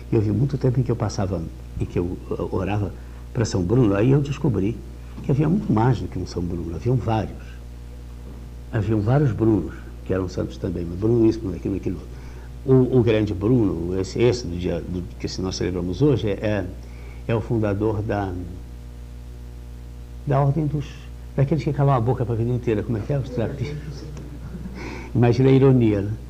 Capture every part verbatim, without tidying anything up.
Eu vi muito tempo em que eu passava, em que eu orava para São Bruno, aí eu descobri que havia muito mais do que um São Bruno, haviam vários. Haviam vários Brunos, que eram santos também, mas Bruno isso, Bruno aquilo, aquilo. O, o grande Bruno, esse, esse do dia do, que nós celebramos hoje, é, é o fundador da, da ordem dos... daqueles que calam a boca para a vida inteira, como é que é? Os trapistas. Imagina a ironia, né?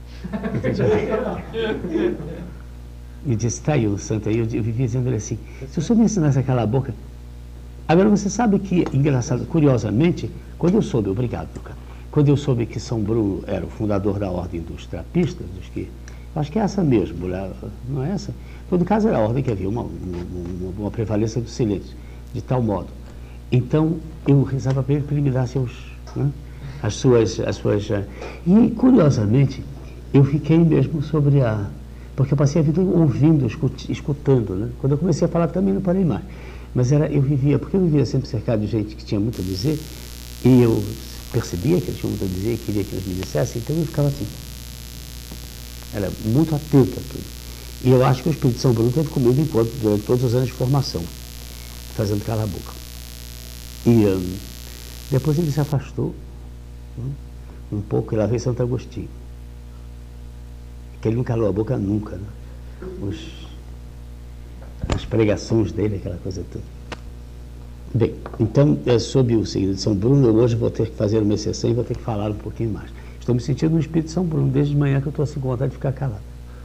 E disse, está aí o santo aí, eu, eu vivia dizendo ele assim, se o senhor me ensinasse a calar a boca... Agora, você sabe que, engraçado, curiosamente, quando eu soube, obrigado, Luca, quando eu soube que São Bruno era o fundador da ordem dos trapistas, dos que, eu acho que é essa mesmo, não é essa? Em todo caso, era a ordem que havia uma, uma, uma prevalência do silêncio, de tal modo. Então, eu rezava para ele para ele me dar seus, né, as suas... As suas e, curiosamente, eu fiquei mesmo sobre a... Porque eu passei a vida ouvindo, escutando, né? Quando eu comecei a falar também não parei mais. Mas era, eu vivia, porque eu vivia sempre cercado de gente que tinha muito a dizer, e eu percebia que eles tinham muito a dizer, e queria que eles me dissessem, então eu ficava assim. Era muito atento a tudo. E eu acho que o Espírito São Bruno teve comigo enquanto, durante todos os anos de formação, fazendo calar a boca. E um, depois ele se afastou, um, um pouco, e lá veio Santo Agostinho. Que ele não calou a boca nunca, né? Os, as pregações dele, aquela coisa toda. Bem, então, é, sob o signo de São Bruno, eu hoje vou ter que fazer uma exceção e vou ter que falar um pouquinho mais. Estou me sentindo no espírito de São Bruno, desde de manhã que eu estou assim com vontade de ficar calado.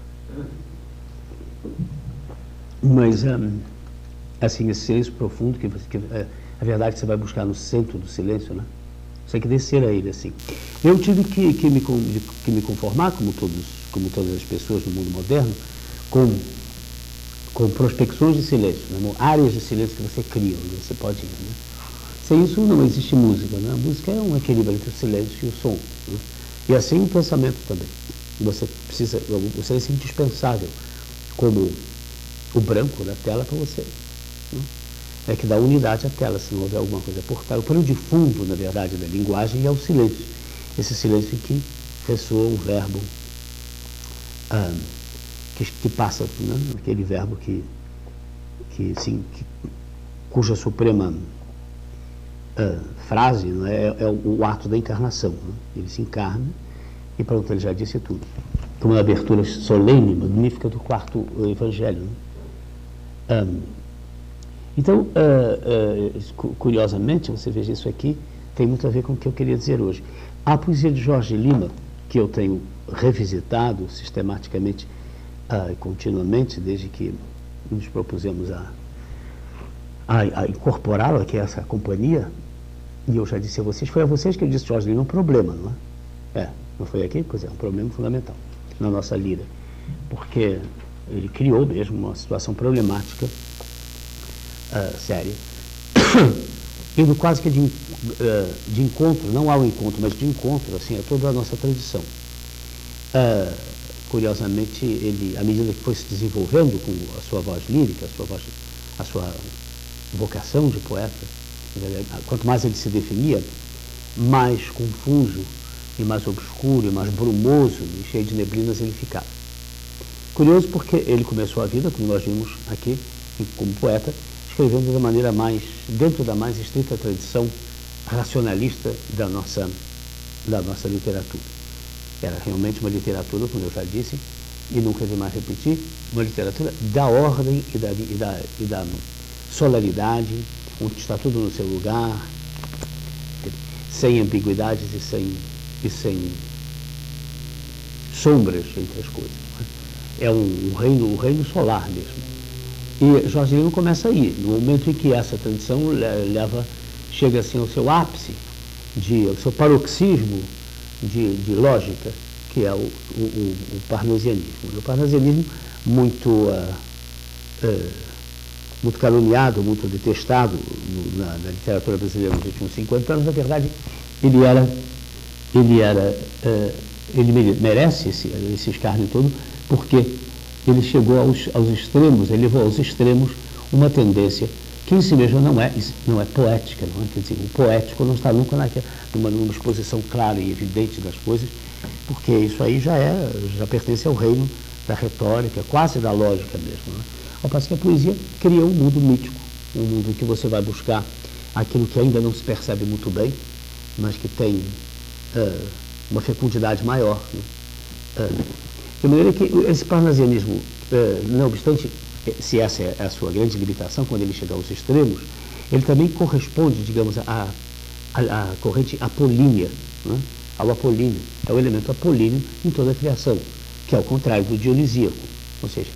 Mas, um, assim, esse silêncio profundo, que, que é, a verdade que você vai buscar no centro do silêncio, né? Você tem que descer a ele, assim. Eu tive que, que, me, que me conformar, como, todos, como todas as pessoas no mundo moderno, com... com prospecções de silêncio, né? Áreas de silêncio que você cria, onde você pode ir. Né? Sem isso não existe música. Né? A música é um equilíbrio entre o silêncio e o som. Né? E assim o pensamento também. Você precisa, o silêncio é indispensável, como o branco da tela para você. Né? É que dá unidade à tela, se não houver alguma coisa por trás. O pano de fundo, na verdade, da linguagem é o silêncio. Esse silêncio em que ressoa um verbo... Ah, Que, que passa, né, aquele verbo que, que, assim, que, cuja suprema uh, frase, né, é, é o, o ato da encarnação. Né? Ele se encarna e pronto, ele já disse tudo. Como uma abertura solene, magnífica do quarto evangelho. Né? Um, então, uh, uh, curiosamente, você veja isso aqui, tem muito a ver com o que eu queria dizer hoje. A poesia de Jorge Lima, que eu tenho revisitado sistematicamente, Ah, continuamente, desde que nos propusemos a, a, a incorporá-la, que é essa companhia, e eu já disse a vocês, foi a vocês que eu disse, Jorge Lima, um problema, não é? É, não foi aqui? Pois é, um problema fundamental na nossa lira, porque ele criou mesmo uma situação problemática, uh, séria, indo quase que de, uh, de encontro, não ao encontro, mas de encontro, assim, a toda a nossa tradição. Uh, Curiosamente, ele, à medida que foi se desenvolvendo com a sua voz lírica, a sua, voz, a sua vocação de poeta, quanto mais ele se definia, mais confuso e mais obscuro e mais brumoso e cheio de neblinas ele ficava. Curioso porque ele começou a vida, como nós vimos aqui, como poeta, escrevendo da maneira mais, dentro da mais estrita tradição racionalista da nossa, da nossa literatura. Era realmente uma literatura, como eu já disse, e nunca vi mais repetir, uma literatura da ordem e da, e da, e da solaridade, onde está tudo no seu lugar, sem ambiguidades e sem, e sem sombras entre as coisas. É um, um reino, um reino solar mesmo. E Jorge Lima começa aí, no momento em que essa tradição leva, chega assim ao seu ápice, de, ao seu paroxismo, De, de lógica, que é o, o, o parnasianismo. O parnasianismo muito, uh, uh, muito caluniado, muito detestado no, na, na literatura brasileira nos últimos cinquenta anos, na verdade, ele era, ele era, uh, ele merece esse, esse escárnio todo, porque ele chegou aos, aos extremos, ele levou aos extremos uma tendência que em si mesma não é, não é poética, não é? Quer dizer, o poético não está nunca naquela, numa, numa exposição clara e evidente das coisas, porque isso aí já, é, já pertence ao reino da retórica, quase da lógica mesmo. Né? Ao passo que a poesia cria um mundo mítico, um mundo em que você vai buscar aquilo que ainda não se percebe muito bem, mas que tem uh, uma fecundidade maior. Né? Uh, de maneira que esse parnasianismo, uh, não obstante, se essa é a sua grande limitação, quando ele chega aos extremos, ele também corresponde, digamos, à, à, à corrente apolínea, né? Ao apolíneo, é o elemento apolíneo em toda a criação, que é o contrário do dionisíaco, ou seja,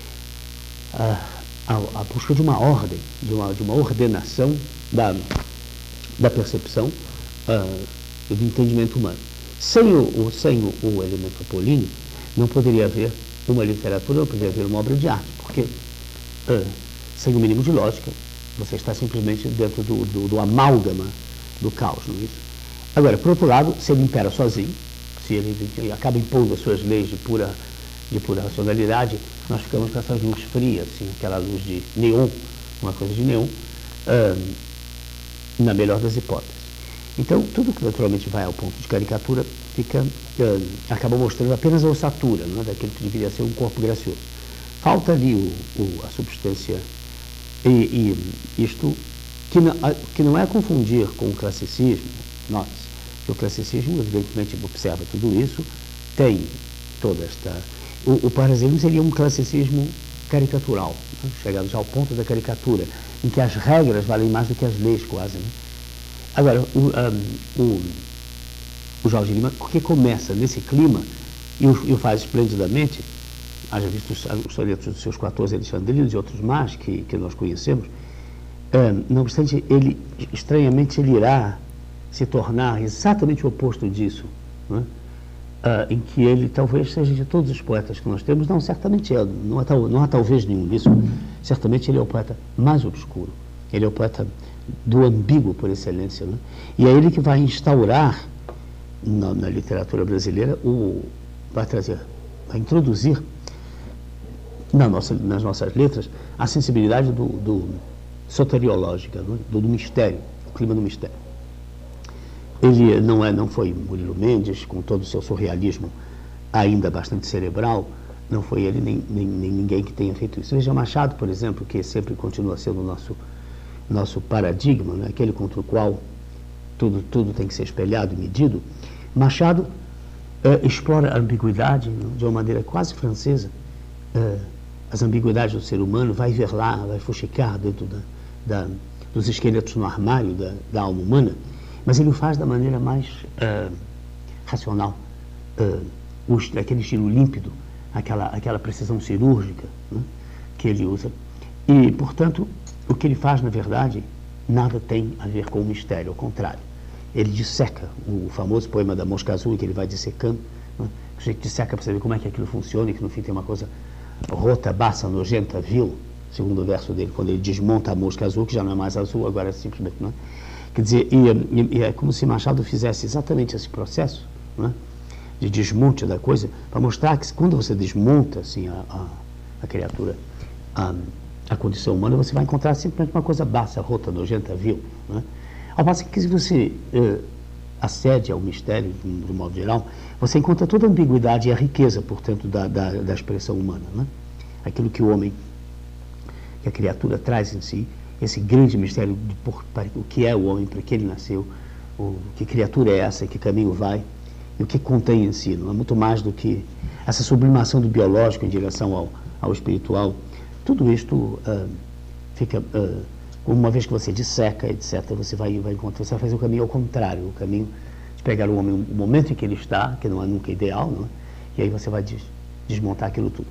a, a, a busca de uma ordem, de uma, de uma ordenação da, da percepção uh, do entendimento humano. Sem, o, o, sem o, o elemento apolíneo, não poderia haver uma literatura, não poderia haver uma obra de arte, porque uh, sem o mínimo de lógica, você está simplesmente dentro do, do, do amálgama do caos, não é isso? Agora, por outro lado, se ele impera sozinho, se ele, ele acaba impondo as suas leis de pura, de pura racionalidade, nós ficamos com essa luz fria, assim, aquela luz de neon, uma coisa de neon, uh, na melhor das hipóteses. Então, tudo que naturalmente vai ao ponto de caricatura fica, uh, acaba mostrando apenas a ossatura, não é? Daquilo que deveria ser um corpo gracioso. Falta ali o, o, a substância, e, e isto que não, que não é confundir com o classicismo. Note-se que o classicismo, evidentemente, observa tudo isso, tem toda esta... O, o parnasianismo seria um classicismo caricatural, né? Chegamos ao ponto da caricatura, em que as regras valem mais do que as leis, quase. Né? Agora, o, um, o, o Jorge Lima, que começa nesse clima e o, e o faz esplendidamente, haja visto os, os sonetos dos seus quatorze alexandrinos e outros mais que, que nós conhecemos, um, não obstante, ele, estranhamente, ele irá se tornar exatamente o oposto disso, né? ah, em que ele talvez seja de todos os poetas que nós temos, não, certamente é, não há, tal, não há talvez nenhum disso, certamente ele é o poeta mais obscuro, ele é o poeta do ambíguo por excelência, né? E é ele que vai instaurar na, na literatura brasileira, o, vai trazer, vai introduzir na nossa, nas nossas letras a sensibilidade do, do soteriológica, né? do, do mistério, o clima do mistério. Ele não, é, não foi Murilo Mendes, com todo o seu surrealismo ainda bastante cerebral, não foi ele nem, nem, nem ninguém que tenha feito isso. Veja Machado, por exemplo, que sempre continua sendo o nosso, nosso paradigma, né? Aquele contra o qual tudo, tudo tem que ser espelhado e medido. Machado uh, explora a ambiguidade, né? De uma maneira quase francesa, uh, as ambiguidades do ser humano, vai ver lá, vai fuxicar dentro da, da, dos esqueletos no armário da, da alma humana. Mas ele o faz da maneira mais uh, racional, uh, o, aquele estilo límpido, aquela, aquela precisão cirúrgica, né, que ele usa. E, portanto, o que ele faz, na verdade, nada tem a ver com o mistério, ao contrário. Ele disseca o famoso poema da Mosca Azul, que ele vai dissecando, né, que o jeito disseca para saber como é que aquilo funciona, e que no fim tem uma coisa rota, baça, nojenta, vil, segundo o verso dele, quando ele desmonta a mosca azul, que já não é mais azul, agora é simplesmente... Não é? Quer dizer, e, e, e é como se Machado fizesse exatamente esse processo, né, de desmonte da coisa, para mostrar que quando você desmonta assim, a, a, a criatura, a, a condição humana, você vai encontrar simplesmente uma coisa baixa, rota, nojenta, vil. Né? Ao passo que se você uh, acede ao mistério, de, de um modo geral, você encontra toda a ambiguidade e a riqueza, portanto, da, da, da expressão humana. Né? Aquilo que o homem, que a criatura traz em si, esse grande mistério de por, para, o que é o homem, para que ele nasceu, o, que criatura é essa, que caminho vai, e o que contém em si. Não é muito mais do que essa sublimação do biológico em direção ao, ao espiritual. Tudo isto uh, fica, uh, uma vez que você disseca, etcétera, você vai, vai encontrar, você vai fazer o caminho ao contrário, o caminho de pegar o homem, o momento em que ele está, que não é nunca ideal, não é? E aí você vai des, desmontar aquilo tudo.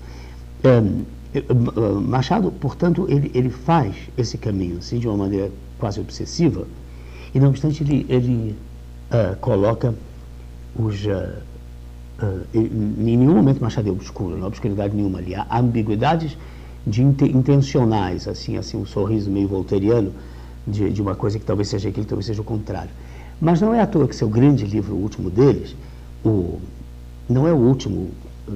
Um, Machado, portanto, ele, ele faz esse caminho assim, de uma maneira quase obsessiva, e não obstante ele, ele uh, coloca os... Uh, uh, em nenhum momento Machado é obscuro, não há obscuridade nenhuma ali. Há ambiguidades de inte, intencionais, assim, assim, um sorriso meio voltairiano de, de uma coisa que talvez seja aquilo, talvez seja o contrário. Mas não é à toa que seu grande livro, o último deles, o, não é o último...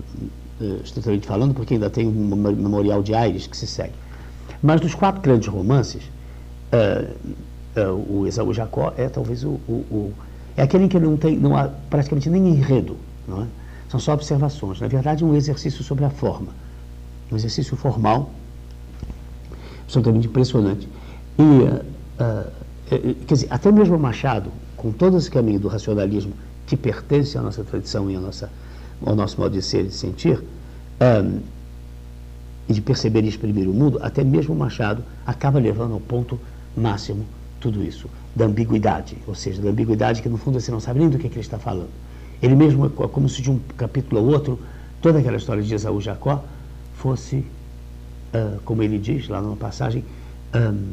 Uh, estritamente falando, porque ainda tem um Memorial de Aires que se segue. Mas dos quatro grandes romances, uh, uh, o Esaú Jacó é talvez o, o, o... é aquele em que não tem, não há praticamente nem enredo, não é? são só observações. Na verdade, é um exercício sobre a forma. Um exercício formal, absolutamente impressionante. E, uh, uh, quer dizer, até mesmo Machado, com todo esse caminho do racionalismo que pertence à nossa tradição e à nossa, ao nosso modo de ser e de sentir, um, e de perceber e exprimir o mundo, até mesmo Machado acaba levando ao ponto máximo tudo isso, da ambiguidade, ou seja, da ambiguidade que no fundo você não sabe nem do que, que ele está falando. Ele mesmo, como se de um capítulo ao outro, toda aquela história de Esaú e Jacó fosse, uh, como ele diz lá numa passagem, um,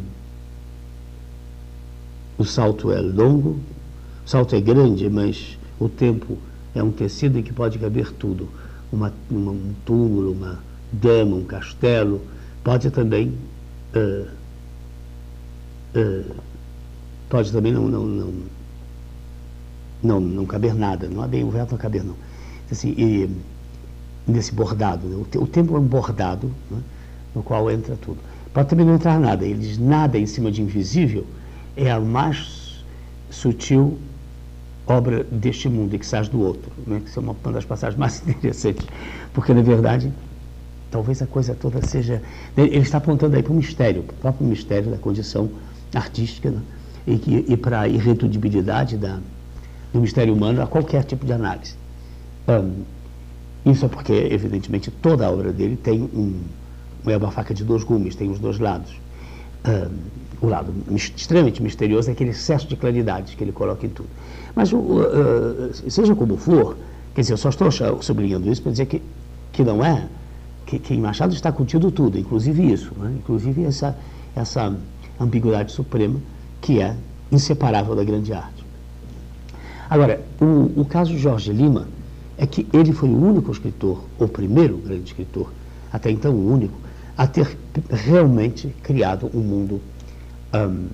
o salto é longo, o salto é grande, mas o tempo é um tecido em que pode caber tudo. Uma, uma, um túmulo, uma dama, um castelo, pode também uh, uh, pode também não não, não não não caber nada, não é bem o verbo não caber não. Assim, e, nesse bordado, né? o, o tempo é um bordado, né? No qual entra tudo. Pode também não entrar nada. Ele diz, nada em cima de invisível é a mais sutil obra deste mundo e que sai do outro, né? Que é uma, uma das passagens mais interessantes, porque na verdade talvez a coisa toda seja... Ele está apontando aí para o mistério, para o próprio mistério da condição artística, né? e, que, e para a irredutibilidade da, do mistério humano a qualquer tipo de análise. Um, isso é porque, evidentemente, toda a obra dele tem um, é uma faca de dois gumes, tem os dois lados. Um, o lado extremamente misterioso é aquele excesso de claridade que ele coloca em tudo. Mas, uh, uh, seja como for, quer dizer, eu só estou sublinhando isso para dizer que, que não é, que, que em Machado está contido tudo, inclusive isso, né? Inclusive essa, essa ambiguidade suprema que é inseparável da grande arte. Agora, o, o caso de Jorge Lima é que ele foi o único escritor, o primeiro grande escritor, até então o único, a ter realmente criado um mundo um,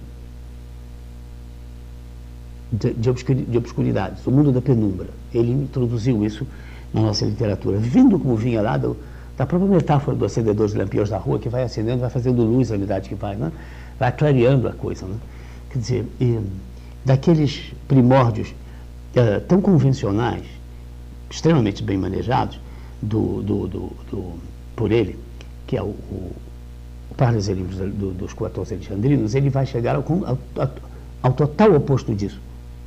de, de, obscuri, de obscuridades, o mundo da penumbra. Ele introduziu isso na nossa literatura, vindo como vinha lá do, da própria metáfora do acendedor de lampiões da rua, que vai acendendo, vai fazendo luz à unidade que vai, né? Vai clareando a coisa. Né? Quer dizer, e, daqueles primórdios uh, tão convencionais, extremamente bem manejados do, do, do, do, por ele, que é o, o, o Parnaselismo do, dos quatorze alexandrinos, ele vai chegar ao, ao, ao total oposto disso.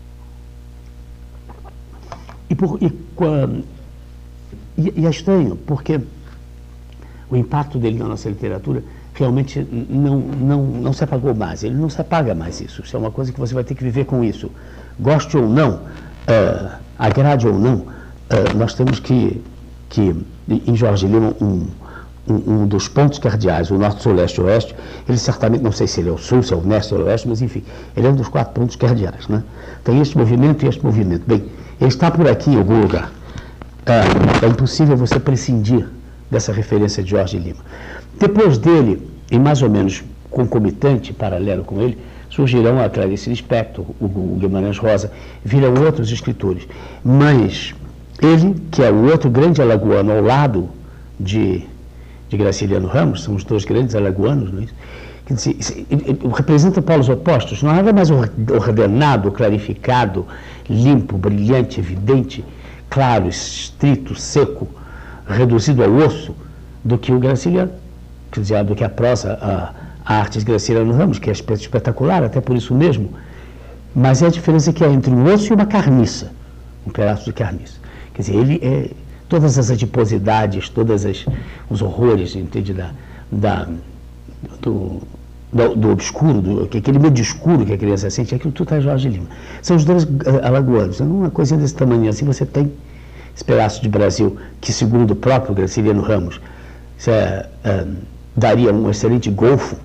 E, por, e, e, e é estranho, porque o impacto dele na nossa literatura realmente não, não, não se apagou mais, ele não se apaga mais isso. Isso é uma coisa que você vai ter que viver com isso. Goste ou não, uh, agrade ou não, Uh, nós temos que, que, em Jorge Lima, um, um, um dos pontos cardeais, o norte, sul, leste e oeste, ele certamente, não sei se ele é o sul, se é o leste, se é o oeste, mas enfim, ele é um dos quatro pontos cardeais, né? Tem este movimento e este movimento. Bem, ele está por aqui em algum lugar. Uh, é impossível você prescindir dessa referência de Jorge Lima. Depois dele, e mais ou menos concomitante, paralelo com ele, surgirão a Clarice Lispector, o, o Guimarães Rosa, virão outros escritores, mas ele, que é o outro grande alagoano ao lado de, de Graciliano Ramos, são os dois grandes alagoanos, não é isso? Quer dizer, ele, ele representa polos opostos, não há nada mais ordenado, clarificado, limpo, brilhante, evidente, claro, estrito, seco, reduzido ao osso, do que o Graciliano, quer dizer, do que a prosa, a, a arte de Graciliano Ramos, que é espetacular, até por isso mesmo, mas é a diferença que há entre um osso e uma carniça, um pedaço de carniça. Quer dizer, ele é todas as adiposidades, todos os horrores, entende, da, da, do, do, do obscuro, do, aquele medo escuro que a criança sente, aquilo tudo está Jorge Lima. São os dois alagoanos. Uma coisinha desse tamanho assim, você tem esse pedaço de Brasil que, segundo o próprio Graciliano Ramos, isso é, é, daria um excelente golfo.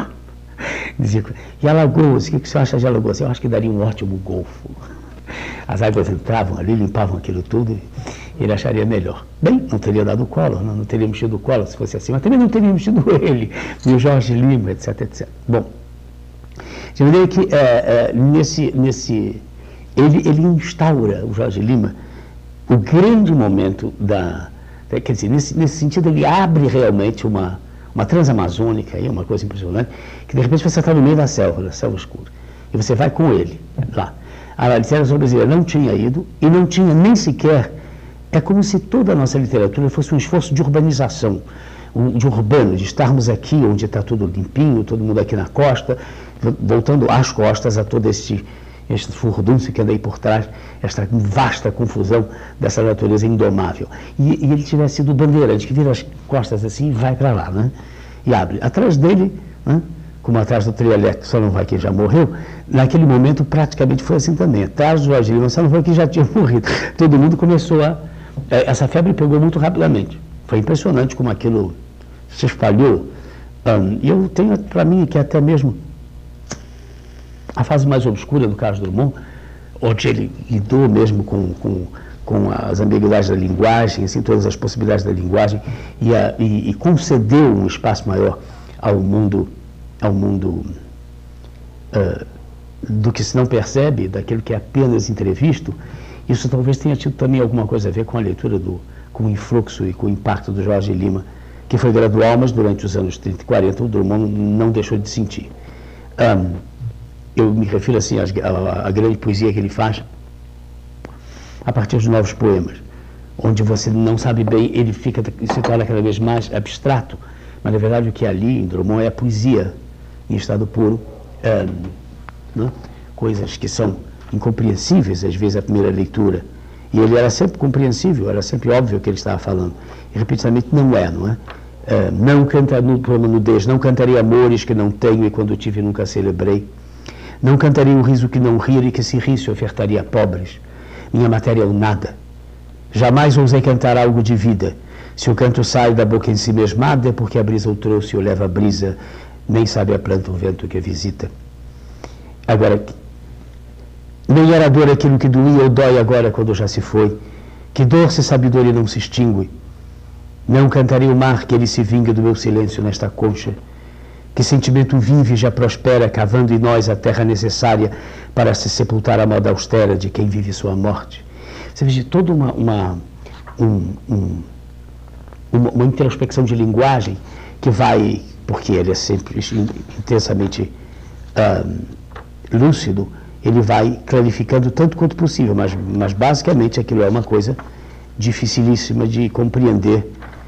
Dizia, e Alagoas, o que você acha de Alagoas? Eu acho que daria um ótimo golfo. As águas entravam ali, limpavam aquilo tudo e ele acharia melhor. Bem, não teria dado o Collor, não, não teria mexido o Collor se fosse assim, mas também não teria mexido ele, e o Jorge Lima, etc, etcétera. Bom, de maneira que é, é, nesse, nesse, ele, ele instaura, o Jorge Lima, o grande momento da, da quer dizer, nesse, nesse sentido ele abre realmente uma, uma transamazônica, aí, uma coisa impressionante, que de repente você está no meio da selva, da selva escura, e você vai com ele lá. A literatura brasileira não tinha ido e não tinha nem sequer É como se toda a nossa literatura fosse um esforço de urbanização, de urbano, de estarmos aqui onde está tudo limpinho, todo mundo aqui na costa, voltando às costas a todo este, este furdúncio que anda aí por trás, esta vasta confusão dessa natureza indomável. E, e ele tivesse sido bandeirante, que vira as costas assim e vai para lá, né? E abre. Atrás dele, né? Como atrás do Triolet, que só não vai que já morreu, naquele momento praticamente foi assim também. Atrás do Jorge Lima, só não foi que já tinha morrido. Todo mundo começou a... Essa febre pegou muito rapidamente. Foi impressionante como aquilo se espalhou. Um, e eu tenho para mim que até mesmo a fase mais obscura do Carlos Drummond, onde ele lidou mesmo com, com, com as ambiguidades da linguagem, assim, todas as possibilidades da linguagem, e, a, e, e concedeu um espaço maior ao mundo, ao mundo uh, do que se não percebe, daquilo que é apenas entrevisto. Isso talvez tenha tido também alguma coisa a ver com a leitura, do, com o influxo e com o impacto do Jorge Lima, que foi gradual, mas durante os anos trinta e quarenta o Drummond não deixou de sentir. Um, eu me refiro assim à, à grande poesia que ele faz a partir de novos poemas, onde você não sabe bem, ele fica, se torna cada vez mais abstrato, mas na verdade o que é ali em Drummond é a poesia em estado puro, um, né? Coisas que são incompreensíveis às vezes à primeira leitura, e ele era sempre compreensível, era sempre óbvio o que ele estava falando, e repetidamente não é, não é? Uh, não canta no poema Nudez, não cantarei amores que não tenho e quando tive nunca celebrei, não cantarei o riso que não rir e que se risse ofertaria a pobres, minha matéria é o nada, jamais ousei cantar algo de vida, se o canto sai da boca em si mesmada é porque a brisa o trouxe ou leva a brisa, nem sabe a planta o vento que a visita. Agora, nem era dor aquilo que doía ou dói agora quando já se foi, que dor se sabedoria não se extingue, não cantarei o mar que ele se vinga do meu silêncio nesta concha, que sentimento vive e já prospera, cavando em nós a terra necessária para se sepultar a moda austera de quem vive sua morte. Você vê toda uma, uma, um, um, uma, uma introspecção de linguagem que vai, porque ele é sempre intensamente uh, lúcido, ele vai clarificando tanto quanto possível, mas, mas basicamente aquilo é uma coisa dificilíssima de compreender.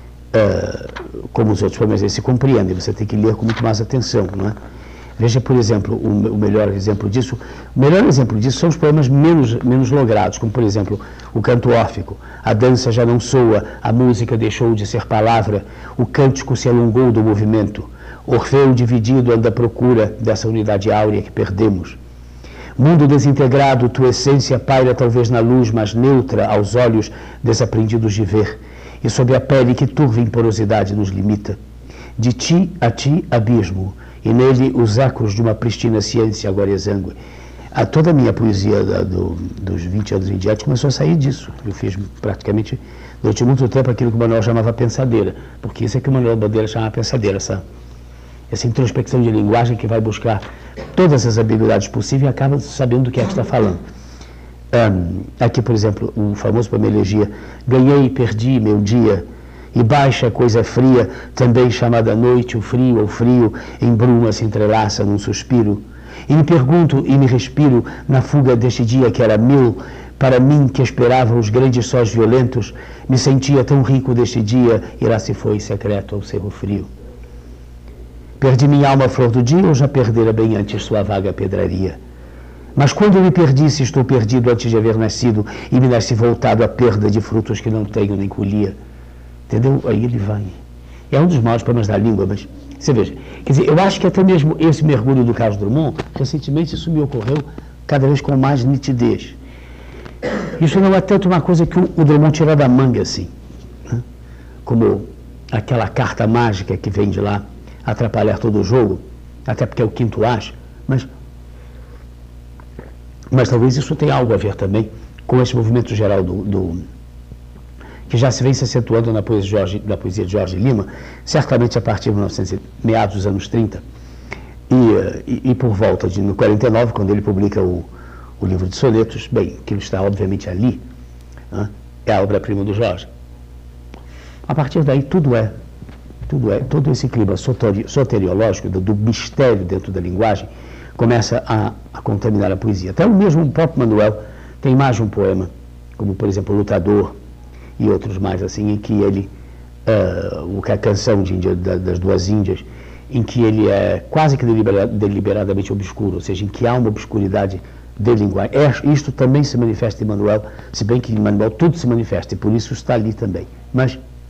Uh, como os outros poemas se compreendem, você tem que ler com muito mais atenção, não é? Veja, por exemplo, o, o melhor exemplo disso, o melhor exemplo disso são os poemas menos, menos logrados, como por exemplo, o canto órfico, a dança já não soa, a música deixou de ser palavra, o cântico se alongou do movimento, Orfeu dividido anda à procura dessa unidade áurea que perdemos. Mundo desintegrado, tua essência paira talvez na luz, mas neutra aos olhos desaprendidos de ver, e sob a pele que turva em porosidade nos limita. De ti a ti, abismo, e nele os ecos de uma pristina ciência agora exangue. A toda a minha poesia da, do, dos vinte anos em diante começou a sair disso. Eu fiz praticamente, durante muito tempo, aquilo que o Manuel chamava pensadeira, porque isso é que o Manuel Bandeira chamava pensadeira, essa, essa introspecção de linguagem que vai buscar todas as ambiguidades possíveis e acaba sabendo do que é que está falando. Um, aqui, por exemplo, o famoso poema Elegia, ganhei e perdi meu dia, e baixa coisa fria, também chamada noite, o frio ou frio, em bruma se entrelaça num suspiro, e me pergunto e me respiro na fuga deste dia que era meu, para mim que esperava os grandes sóis violentos, me sentia tão rico deste dia, e lá se foi secreto ao cerro frio. Perdi minha alma flor do dia, ou já perdera bem antes sua vaga pedraria? Mas quando eu me perdi, se estou perdido antes de haver nascido, e me nasci voltado à perda de frutos que não tenho nem colhia. Entendeu? Aí ele vai. É um dos maiores poemas da língua, mas você veja. Quer dizer, eu acho que até mesmo esse mergulho do Carlos Drummond, recentemente isso me ocorreu cada vez com mais nitidez. Isso não é tanto uma coisa que o, o Drummond tira da manga, assim, né? Como aquela carta mágica que vem de lá atrapalhar todo o jogo, até porque é o quinto as, mas... Mas talvez isso tenha algo a ver também com esse movimento geral do, do que já se vem se acentuando na poesia, Jorge, na poesia de Jorge Lima, certamente a partir de mil e novecentos, meados dos anos trinta, e, e, e por volta de no quarenta e nove, quando ele publica o, o livro de sonetos, bem, que está obviamente ali, né, é a obra-prima do Jorge. A partir daí tudo é, tudo é, todo esse clima soteriológico do, do mistério dentro da linguagem começa a, a contaminar a poesia. Até o mesmo próprio Manuel tem mais de um poema, como por exemplo o Lutador, e outros mais, assim, em que ele, uh, o que é a canção de Índia, da, das duas Índias, em que ele é quase que delibera, deliberadamente obscuro, ou seja, em que há uma obscuridade de linguagem. É, isto também se manifesta em Manuel, se bem que em Manuel tudo se manifesta, e por isso está ali também. Mas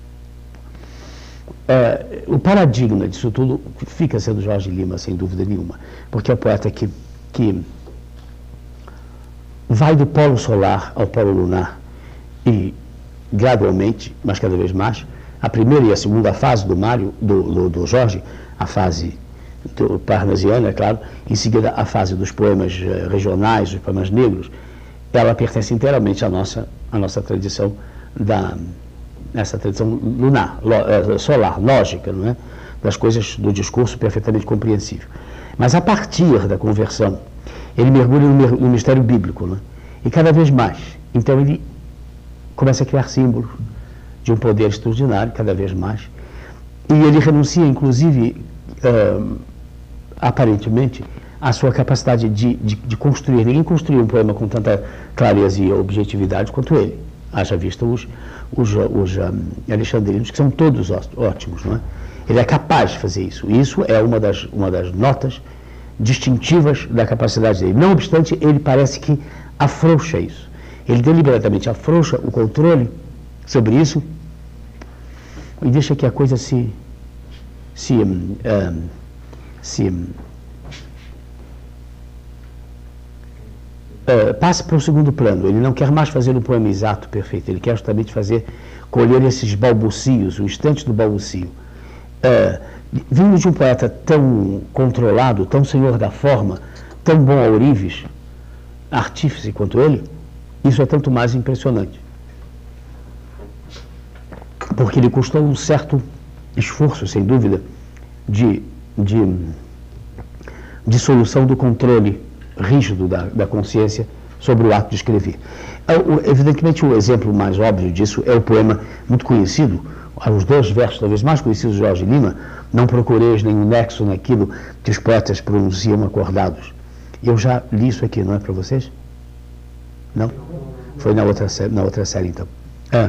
uh, o paradigma disso tudo fica sendo Jorge Lima, sem dúvida nenhuma, porque é o poeta que, que vai do polo solar ao polo lunar, e gradualmente, mas cada vez mais, a primeira e a segunda fase do Mário, do, do, do Jorge, a fase do parnasiano, é claro, em seguida a fase dos poemas uh, regionais, dos poemas negros, ela pertence inteiramente à nossa, à nossa tradição, da, essa tradição lunar, lo, uh, solar, lógica, não é? Das coisas do discurso perfeitamente compreensível. Mas a partir da conversão, ele mergulha no, no mistério bíblico, não é? E cada vez mais. Então ele começa a criar símbolos de um poder extraordinário, cada vez mais. E ele renuncia, inclusive, uh, aparentemente, à sua capacidade de, de, de construir. Ninguém construiu um poema com tanta clareza e objetividade quanto ele. Haja vista os, os, os um, alexandrinos, que são todos ótimos, não é? Ele é capaz de fazer isso. E isso é uma das, uma das notas distintivas da capacidade dele. Não obstante, ele parece que afrouxa isso. Ele deliberadamente afrouxa o controle sobre isso e deixa que a coisa se, se, um, um, se um, uh, passe para o segundo plano. Ele não quer mais fazer um poema exato, perfeito. Ele quer justamente fazer, colher esses balbucios, o instante do balbucio. Uh, vindo de um poeta tão controlado, tão senhor da forma, tão bom a ourives, artífice quanto ele, isso é tanto mais impressionante. Porque lhe custou um certo esforço, sem dúvida, de, de, de solução do controle rígido da, da consciência sobre o ato de escrever. Evidentemente, o exemplo mais óbvio disso é o poema muito conhecido, os dois versos talvez mais conhecidos de Jorge Lima: não procureis nenhum nexo naquilo que os poetas pronunciam acordados. Eu já li isso aqui, não é para vocês? Não? Foi na outra série, na outra série então. Ah.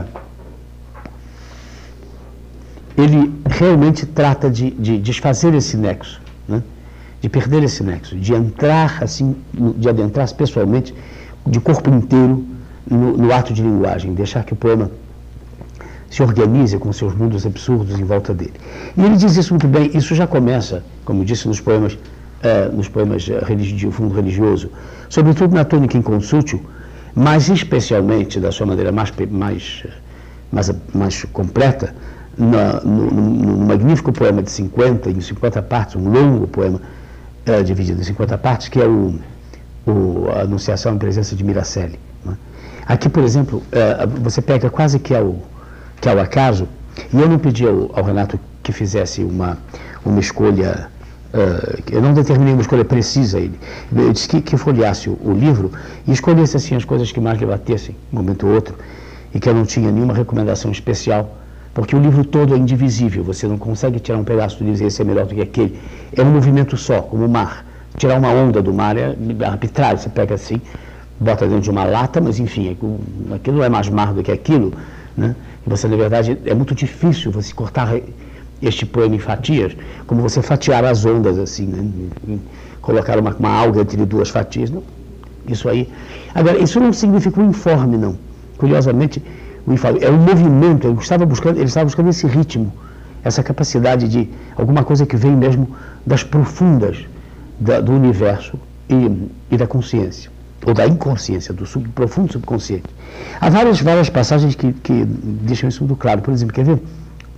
Ele realmente trata de, de desfazer esse nexo, né? De perder esse nexo, de entrar assim, de adentrar-se pessoalmente, de corpo inteiro, no, no ato de linguagem, deixar que o poema se organize com seus mundos absurdos em volta dele. E ele diz isso muito bem. Isso já começa, como disse, nos poemas, uh, nos poemas de fundo religioso, sobretudo na tônica inconsútil, mas especialmente, da sua maneira mais, mais, mais, mais completa, na, no, no magnífico poema de cinquenta, em cinquenta partes, um longo poema uh, dividido em cinquenta partes, que é o, o, a Anunciação em Presença de Miracelli. Né? Aqui, por exemplo, uh, você pega quase que ao, que ao acaso, e eu não pedi ao, ao Renato que fizesse uma, uma escolha, uh, eu não determinei uma escolha precisa a ele. Eu disse que, que folheasse o, o livro e escolhesse assim as coisas que mais lhe batessem, um momento ou outro, e que eu não tinha nenhuma recomendação especial, porque o livro todo é indivisível, você não consegue tirar um pedaço do livro e dizer esse é melhor do que aquele. É um movimento só, como o mar. Tirar uma onda do mar é arbitrário, você pega assim, bota dentro de uma lata, mas enfim, aquilo não é mais mar do que aquilo, né? E você, na verdade, é muito difícil você cortar este poema em fatias, como você fatiar as ondas, assim, né? Colocar uma, uma alga entre duas fatias, não? Isso aí. Agora, isso não significa um informe, não. Curiosamente, é um movimento, ele estava buscando, ele estava buscando esse ritmo, essa capacidade de alguma coisa que vem mesmo das profundas da, do universo e, e da consciência, ou da inconsciência, do sub, profundo subconsciente. Há várias, várias passagens que, que deixam isso muito claro. Por exemplo, quer ver?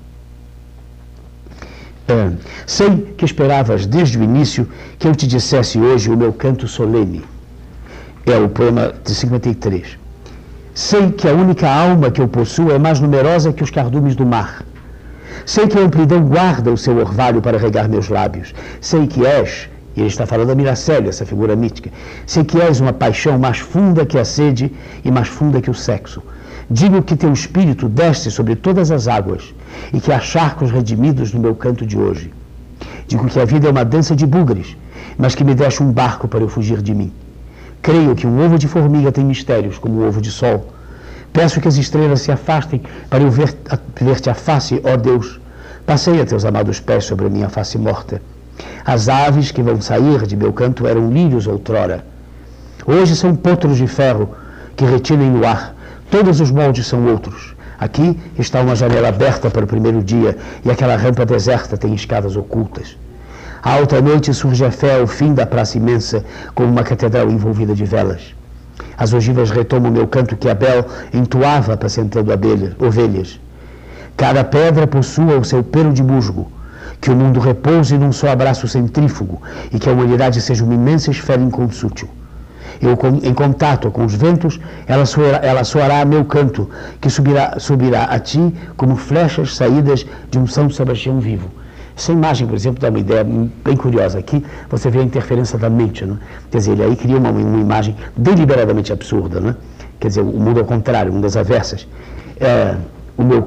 É, sei que esperavas desde o início que eu te dissesse hoje o meu canto solene. É o poema de cinquenta e três. Sei que a única alma que eu possuo é mais numerosa que os cardumes do mar. Sei que a amplidão guarda o seu orvalho para regar meus lábios. Sei que és, e ele está falando da Miracelli, essa figura mítica, sei que és uma paixão mais funda que a sede e mais funda que o sexo. Digo que teu espírito desce sobre todas as águas e que há charcos redimidos no meu canto de hoje. Digo que a vida é uma dança de bugres, mas que me deste um barco para eu fugir de mim. Creio que um ovo de formiga tem mistérios como um ovo de sol, Peço que as estrelas se afastem para eu ver, ver-te a face, ó Deus. Passeia teus amados pés sobre a minha face morta. As aves que vão sair de meu canto eram lírios outrora. Hoje são potros de ferro que retinem no ar. Todos os moldes são outros. Aqui está uma janela aberta para o primeiro dia e aquela rampa deserta tem escadas ocultas. À alta noite surge a fé ao fim da praça imensa, como uma catedral envolvida de velas. As ogivas retomam meu canto que Abel entoava apacentando abelhas, ovelhas. Cada pedra possua o seu pelo de musgo, que o mundo repouse num só abraço centrífugo e que a humanidade seja uma imensa esfera inconsútil. Eu, em contato com os ventos, ela soará, ela soará a meu canto, que subirá, subirá a ti como flechas saídas de um São Sebastião vivo. Essa imagem, por exemplo, dá uma ideia bem curiosa. Aqui você vê a interferência da mente, né? Quer dizer, ele aí cria uma, uma imagem deliberadamente absurda, né? Quer dizer, o mundo ao contrário, mundas avessas. É, o meu...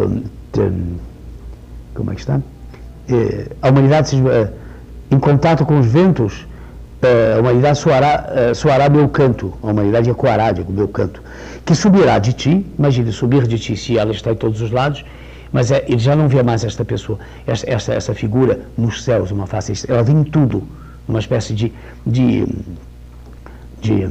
Como é que está? É, a humanidade, é, em contato com os ventos, a humanidade soará, soará meu canto, a humanidade ecoará, digo, meu canto, que subirá de ti. Imagine subir de ti se ela está em todos os lados, mas é, ele já não vê mais esta pessoa, esta, esta, essa figura nos céus, uma face, ela vem em tudo, uma espécie de, de, de,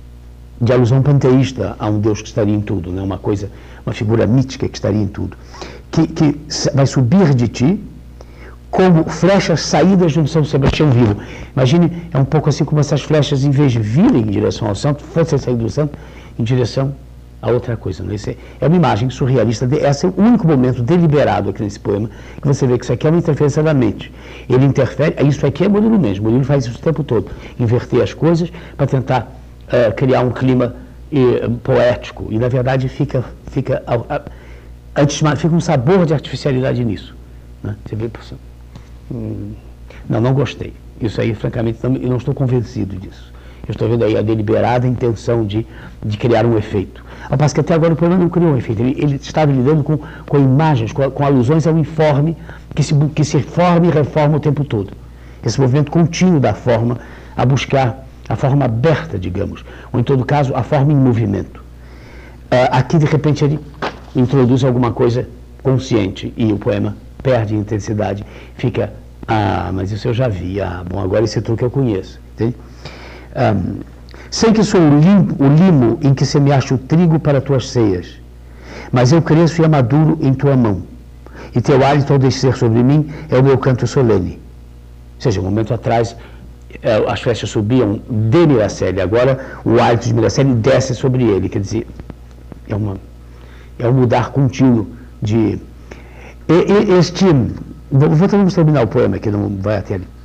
de alusão panteísta a um Deus que estaria em tudo, né? Uma coisa, uma figura mítica que estaria em tudo, que, que vai subir de ti, como flechas saídas de um São Sebastião vivo. Imagine, é um pouco assim como essas flechas, em vez de virem em direção ao santo, fossem sair do santo em direção a outra coisa. Não? Esse é uma imagem surrealista. De, esse é o único momento deliberado aqui nesse poema, que você vê que isso aqui é uma interferência da mente. Ele interfere, isso aqui é Murilo mesmo, Murilo faz isso o tempo todo, inverter as coisas para tentar uh, criar um clima uh, poético, e na verdade fica, fica, uh, uh, fica um sabor de artificialidade nisso. Né? Você vê, professor? Hum, não, não gostei. Isso aí, francamente, não, eu não estou convencido disso. Eu estou vendo aí a deliberada intenção de, de criar um efeito. Ao passo que até agora o poema não criou um efeito. Ele, ele estava lidando com, com imagens, com, com alusões ao informe que se, que se forma e reforma o tempo todo. Esse movimento contínuo da forma a buscar a forma aberta, digamos, ou em todo caso, a forma em movimento. Uh, aqui, de repente, ele introduz alguma coisa consciente e o poema perde intensidade, fica, ah, mas isso eu já vi, ah, bom, agora esse truque eu conheço, entende? Um, sei que sou o limo, o limo em que semeaste o trigo para tuas ceias, mas eu cresço e amaduro em tua mão, e teu hálito ao descer sobre mim é o meu canto solene. Ou seja, um momento atrás as flechas subiam de Mirasselle, agora o hálito de Mirasselle desce sobre ele, quer dizer, é, uma, é um mudar contínuo de... Este, vou, vamos terminar o poema, que não vai até ali.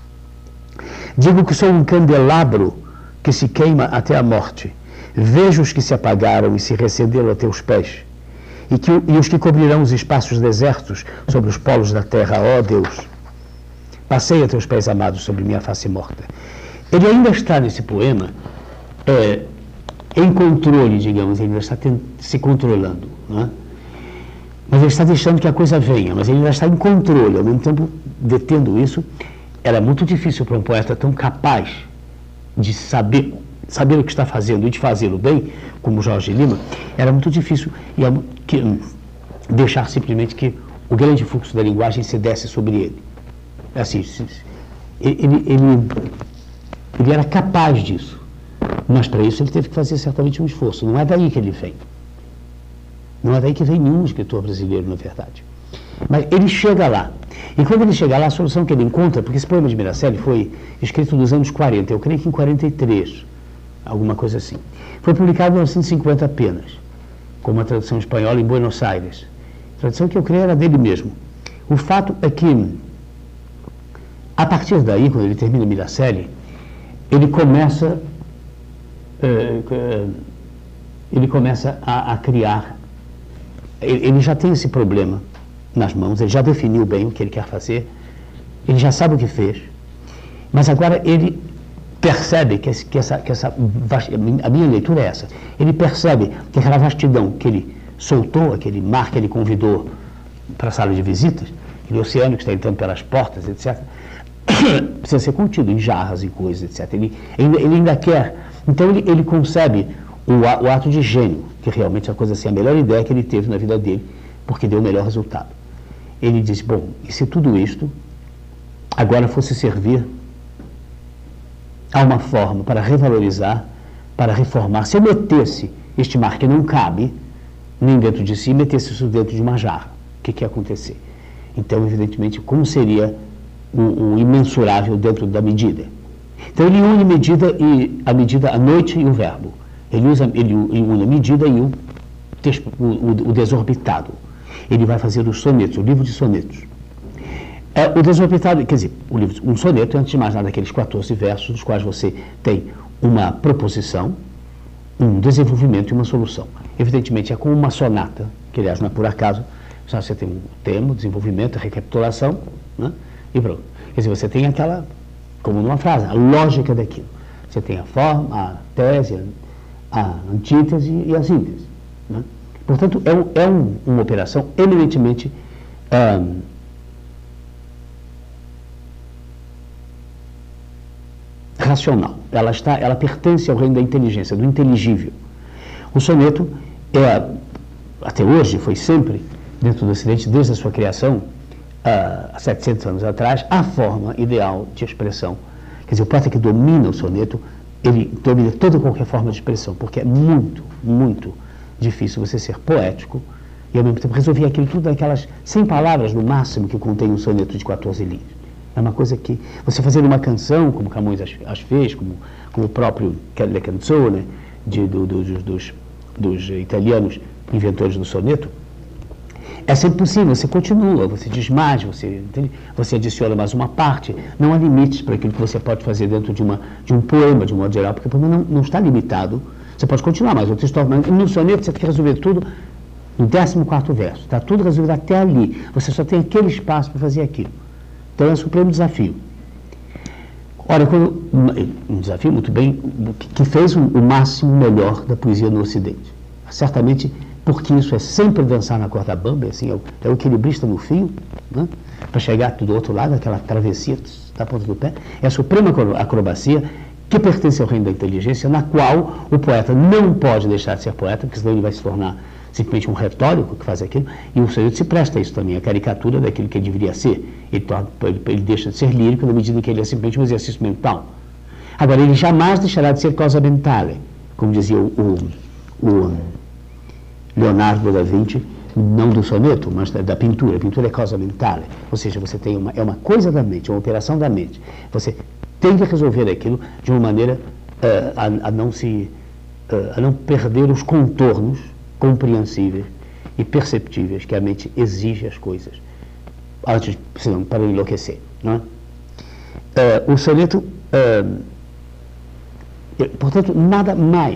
Digo que sou um candelabro que se queima até a morte. Vejo os que se apagaram e se recenderam a teus pés, e, que, e os que cobrirão os espaços desertos sobre os polos da terra, ó Deus. Passeia teus pés amados sobre minha face morta. Ele ainda está nesse poema é, em controle, digamos, ele ainda está se controlando, não é? Mas ele está deixando que a coisa venha, mas ele ainda está em controle, ao mesmo tempo detendo isso. Era muito difícil para um poeta tão capaz de saber, saber o que está fazendo e de fazê-lo bem, como Jorge Lima, era muito difícil e que, deixar simplesmente que o grande fluxo da linguagem se desse sobre ele. Assim, ele, ele, ele era capaz disso, mas para isso ele teve que fazer certamente um esforço. Não é daí que ele vem. Não é daí que vem nenhum escritor brasileiro, na verdade. Mas ele chega lá. E quando ele chega lá, a solução que ele encontra, porque esse poema de Mirasselle foi escrito nos anos quarenta, eu creio que em quarenta e três, alguma coisa assim. Foi publicado em mil novecentos e cinquenta apenas, com uma tradução espanhola em Buenos Aires. Tradução que eu creio era dele mesmo. O fato é que, a partir daí, quando ele termina Mirasselle, ele começa, uh, ele começa a, a criar. Ele já tem esse problema nas mãos, ele já definiu bem o que ele quer fazer, ele já sabe o que fez, mas agora ele percebe que, esse, que, essa, que essa, a minha leitura é essa, ele percebe que aquela vastidão que ele soltou, aquele mar que ele convidou para a sala de visitas, aquele oceano que está entrando pelas portas, etcétera, precisa ser contido em jarras e coisas, etcétera. Ele, ele, ele ainda quer, então ele, ele concebe o, o ato de gênio, que realmente é a coisa assim, a melhor ideia que ele teve na vida dele, porque deu o melhor resultado. Ele disse, bom, e se tudo isto agora fosse servir a uma forma para revalorizar, para reformar, se eu metesse este mar que não cabe nem dentro de si, metesse isso dentro de uma jarra, o que, que ia acontecer? Então, evidentemente, como seria o, o imensurável dentro da medida? Então, ele une medida e a medida, a noite e o verbo. Ele, usa, ele une a medida e o, o, o desorbitado. Ele vai fazer os sonetos, o livro de sonetos. É, o desorbitado, quer dizer, o livro, um soneto é, antes de mais nada, aqueles quatorze versos, dos quais você tem uma proposição, um desenvolvimento e uma solução. Evidentemente, é como uma sonata, que, aliás, não é por acaso, você tem um tema, desenvolvimento, recapitulação, né? E pronto. Quer dizer, você tem aquela, como numa frase, a lógica daquilo. Você tem a forma, a tese, a, a antítese e a síntese. Né? Portanto, é, um, é um, uma operação eminentemente um, racional. Ela, está, ela pertence ao reino da inteligência, do inteligível. O soneto, é, até hoje, foi sempre, dentro do Ocidente, desde a sua criação, há setecentos anos atrás, a forma ideal de expressão. Quer dizer, o poeta que domina o soneto, ele domina toda e qualquer forma de expressão, porque é muito, muito difícil você ser poético e, ao mesmo tempo, resolver aquilo tudo naquelas cem palavras, no máximo, que contém um soneto de quatorze linhas. É uma coisa que, você fazer uma canção, como Camões as, as fez, como, como o próprio Le Canzone, de, do, do, dos, dos, dos italianos inventores do soneto, é sempre possível, você continua, você diz mais, você, entende? Você adiciona mais uma parte, não há limites para aquilo que você pode fazer dentro de, uma, de um poema, de um modo geral, porque o poema não, não está limitado, você pode continuar, mas outro história, no soneto você tem que resolver tudo no décimo quarto verso, está tudo resolvido até ali, você só tem aquele espaço para fazer aquilo. Então é o supremo desafio. Olha, quando, um desafio muito bem, que, que fez um, o máximo melhor da poesia no Ocidente. Certamente porque isso é sempre dançar na corda bamba, assim, é o, é o equilibrista no fio, né? Para chegar do outro lado, aquela travessia da ponta do pé. É a suprema acrobacia que pertence ao reino da inteligência, na qual o poeta não pode deixar de ser poeta, porque senão ele vai se tornar simplesmente um retórico que faz aquilo, e o soneto se presta a isso também, a caricatura daquilo que ele deveria ser. Ele, torna, ele, ele deixa de ser lírico na medida em que ele é simplesmente um exercício mental. Agora, ele jamais deixará de ser causa mentale, como dizia o, o, o Leonardo da Vinci, não do soneto, mas da, da pintura. A pintura é causa mentale, ou seja, você tem uma, é uma coisa da mente, uma operação da mente. Você tem que resolver aquilo de uma maneira uh, a, a, não se, uh, a não perder os contornos compreensíveis e perceptíveis que a mente exige as coisas, antes, senão, para enlouquecer. Não é? Uh, o soneto, uh, portanto, nada mais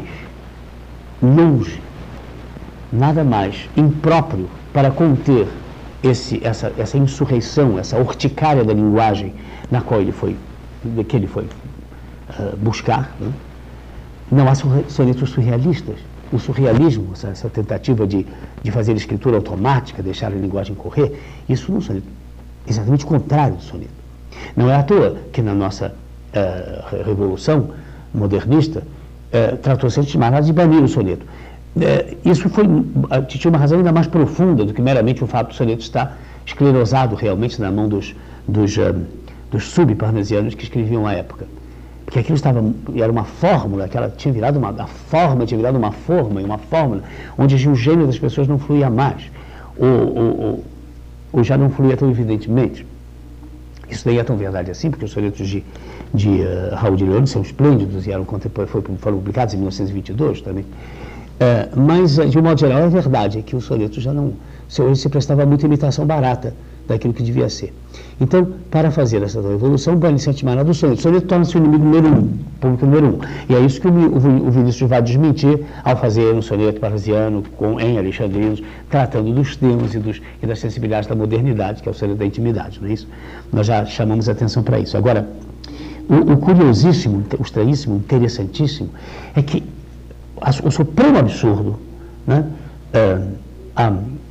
longe, nada mais impróprio para conter esse, essa, essa insurreição, essa urticária da linguagem na qual ele foi, que ele foi uh, buscar. Né? Não há sonetos surrealistas. O surrealismo, essa, essa tentativa de, de fazer escritura automática, deixar a linguagem correr, isso não é um soneto. Exatamente o contrário do soneto. Não é à toa que na nossa uh, revolução modernista uh, tratou-se de chamar de banir o soneto. Uh, isso foi, uh, tinha uma razão ainda mais profunda do que meramente o fato do soneto estar esclerosado realmente na mão dos, dos, uh, dos subparnasianos que escreviam à época. Porque aquilo estava, era uma fórmula, aquela tinha virado uma, a forma tinha virado uma forma, e uma fórmula onde o gênio das pessoas não fluía mais, ou, ou, ou, ou já não fluía tão evidentemente. Isso daí é tão verdade assim, porque os sonetos de, de uh, Raul de León são esplêndidos e eram foram publicados em mil novecentos e vinte e dois também. Uh, mas, de um modo geral, é verdade que o soneto já não, hoje se prestava muita imitação barata daquilo que devia ser. Então, para fazer essa revolução, banhe-se antes de mais nada do soneto. O soneto torna-se o inimigo número um, público número um. E é isso que o, o, o Vinícius vai desmentir ao fazer um soneto parnasiano com, em alexandrinos, tratando dos temas e, dos, e das sensibilidades da modernidade, que é o soneto da intimidade, não é isso? Nós já chamamos a atenção para isso. Agora, o, o curiosíssimo, o estranhíssimo, interessantíssimo, é que a, o supremo absurdo, né, uh, a,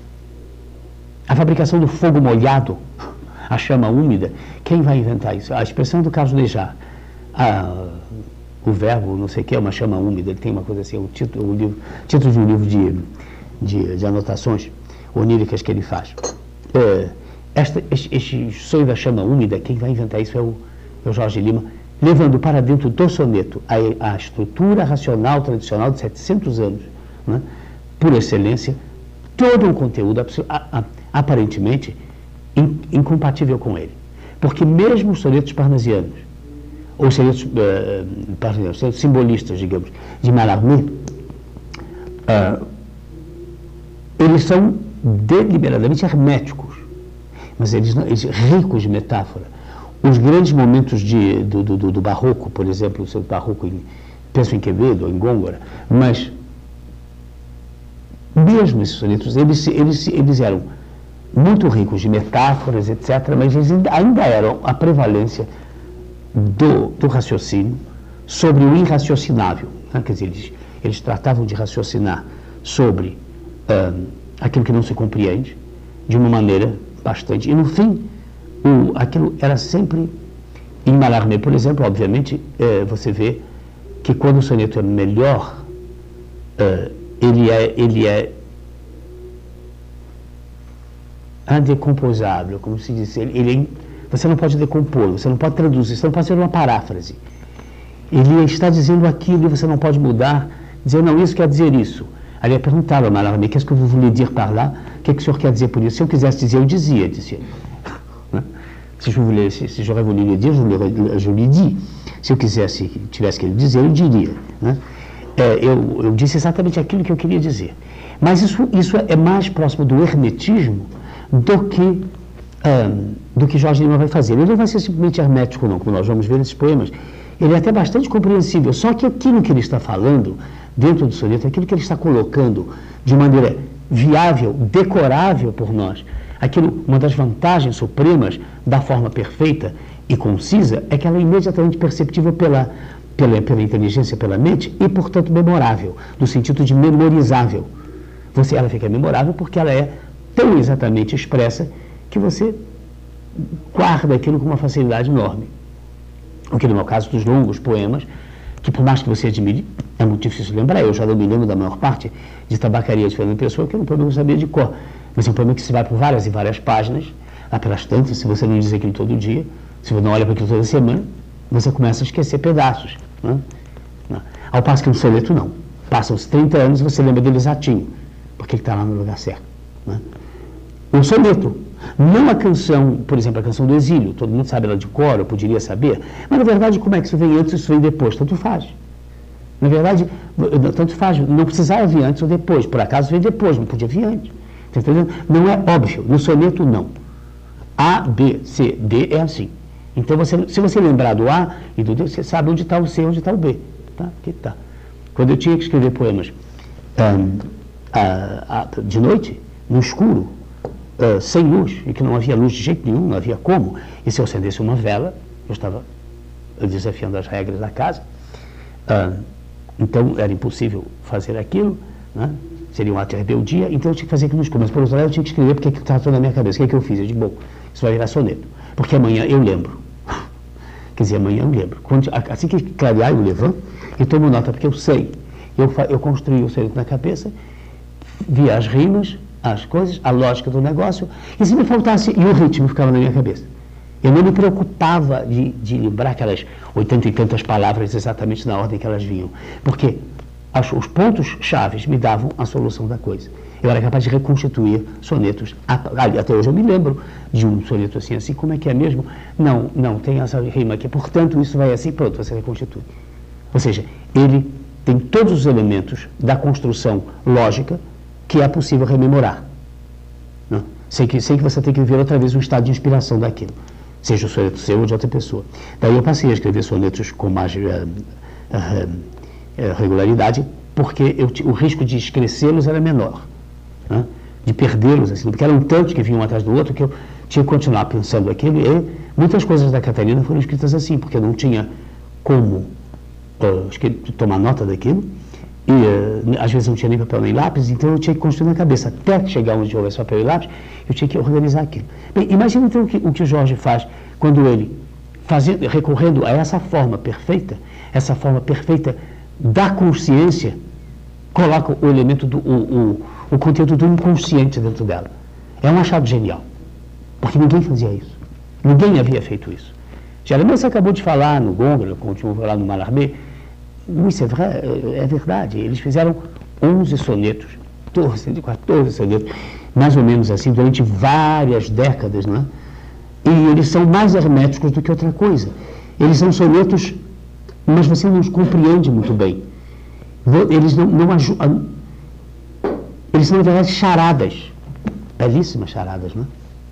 a fabricação do fogo molhado, a chama úmida, quem vai inventar isso? A expressão do Carlos Lejar, a, o verbo, não sei o que, é uma chama úmida, ele tem uma coisa assim, o título, o livro, título de um livro de, de, de anotações oníricas que ele faz. É, esta, este, este sonho da chama úmida, quem vai inventar isso é o, é o Jorge Lima, levando para dentro do soneto a, a estrutura racional tradicional de setecentos anos, né, por excelência, todo um conteúdo a, a, aparentemente in, incompatível com ele. Porque mesmo os sonetos parnasianos, ou sonetos, uh, sonetos simbolistas, digamos, de Mallarmé, uh, eles são deliberadamente herméticos, mas eles, não, eles ricos de metáfora. Os grandes momentos de, do, do, do barroco, por exemplo, o seu barroco, em, penso em Quevedo, ou em Góngora, mas mesmo esses sonetos, eles, eles, eles eram muito ricos de metáforas, etcétera, mas eles ainda eram a prevalência do, do raciocínio sobre o irraciocinável. Né? Quer dizer, eles, eles tratavam de raciocinar sobre uh, aquilo que não se compreende, de uma maneira bastante... E, no fim, o, aquilo era sempre... Em Mallarmé, por exemplo, obviamente, eh, você vê que quando o soneto é melhor, uh, ele é... Ele é indecomposável, como se diz, ele, ele, você não pode decompô-lo, você não pode traduzir, você não pode fazer uma paráfrase. Ele está dizendo aquilo e você não pode mudar, dizer, não, isso quer dizer isso. Aí ele perguntava a Mallarmé, qu'est-ce que vous voulez dire par là? O que, é que o senhor quer dizer por isso? Se eu quisesse dizer, eu dizia, disse ele. Se eu voulais, se, se j'aurais voulu lhe dire, je lhe dis. Se eu quisesse, tivesse que dizer, eu diria. Né? É, eu, eu disse exatamente aquilo que eu queria dizer. Mas isso, isso é mais próximo do hermetismo do que, um, do que Jorge Lima vai fazer. Ele não vai ser simplesmente hermético, não, como nós vamos ver nesses poemas. Ele é até bastante compreensível, só que aquilo que ele está falando dentro do soneto, aquilo que ele está colocando de maneira viável, decorável por nós, aquilo, uma das vantagens supremas da forma perfeita e concisa é que ela é imediatamente perceptível pela, pela, pela inteligência, pela mente e, portanto, memorável, no sentido de memorizável. Você, ela fica memorável porque ela é tão exatamente expressa que você guarda aquilo com uma facilidade enorme. O que no meu caso dos longos poemas, que por mais que você admire, é muito difícil lembrar. Eu já não me lembro da maior parte de Tabacaria de Fernando Pessoa, que era um poema que eu sabia de cor. Mas é um poema que se vai por várias e várias páginas, lá pelas tantas, se você não diz aquilo todo dia, se você não olha para aquilo toda semana, você começa a esquecer pedaços. Né? Ao passo que um soneto não. Passam-se trinta anos e você lembra dele exatinho, porque ele está lá no lugar certo. Né? Um soneto, não a canção, por exemplo, a canção do exílio, todo mundo sabe ela de cor, eu poderia saber, mas na verdade como é que isso vem antes, isso vem depois, tanto faz. Na verdade, tanto faz, não precisava vir antes ou depois, por acaso veio depois, não podia vir antes. Tá entendendo? Não é óbvio, no soneto não. A, B, C, D é assim. Então, você, se você lembrar do A e do D, você sabe onde está o C e onde está o B. Tá? Aqui tá. Quando eu tinha que escrever poemas um, a, a, de noite, no escuro, Uh, sem luz, e que não havia luz de jeito nenhum, não havia como, e se eu acendesse uma vela, eu estava desafiando as regras da casa, uh, então era impossível fazer aquilo, né? Seria um ato de rebeldia, então eu tinha que fazer aquilo no escuro, mas por outro lado eu tinha que escrever porque aquilo estava tudo na minha cabeça. O que é que eu fiz? Eu disse, bom, isso vai virar soneto, porque amanhã eu lembro. Quer dizer, amanhã eu lembro. Quando, assim que clarear, eu levanto e tomo nota, porque eu sei. Eu, eu construí o soneto na cabeça, vi as rimas, as coisas, a lógica do negócio, e se me faltasse, e o ritmo ficava na minha cabeça. Eu não me preocupava de, de lembrar aquelas oitenta e tantas palavras exatamente na ordem que elas vinham, porque as, os pontos chaves me davam a solução da coisa. Eu era capaz de reconstituir sonetos. Até hoje eu me lembro de um soneto assim, assim, como é que é mesmo? Não, não, tem essa rima aqui, portanto isso vai assim, pronto, você reconstitui. Ou seja, ele tem todos os elementos da construção lógica que é possível rememorar. Não? Sem, que, sem que você tenha que viver outra vez um estado de inspiração daquilo, seja o soneto seu ou de outra pessoa. Daí eu passei a escrever sonetos com mais uh, uh, uh, regularidade, porque eu, o risco de esquecê-los era menor, né? De perdê-los, assim, porque eram tantos que vinham um atrás do outro que eu tinha que continuar pensando aquilo, e muitas coisas da Catarina foram escritas assim, porque não tinha como uh, tomar nota daquilo, e uh, às vezes não tinha nem papel nem lápis, então eu tinha que construir na cabeça. Até chegar onde houvesse papel e lápis, eu tinha que organizar aquilo. Bem, imagina então o que o, que o Jorge faz quando ele, fazendo, recorrendo a essa forma perfeita, essa forma perfeita da consciência, coloca o elemento, do, o, o, o conteúdo do inconsciente dentro dela. É um achado genial, porque ninguém fazia isso. Ninguém havia feito isso. Geralmente você acabou de falar no Gongora, continuou a falar no Mallarmé. Oui, c'est vrai, é verdade. Eles fizeram onze sonetos, quatorze sonetos, mais ou menos assim, durante várias décadas, não é? E eles são mais herméticos do que outra coisa. Eles são sonetos, mas você não os compreende muito bem. Eles não, não ajudam. Eles são, na verdade, charadas. Belíssimas charadas, não é?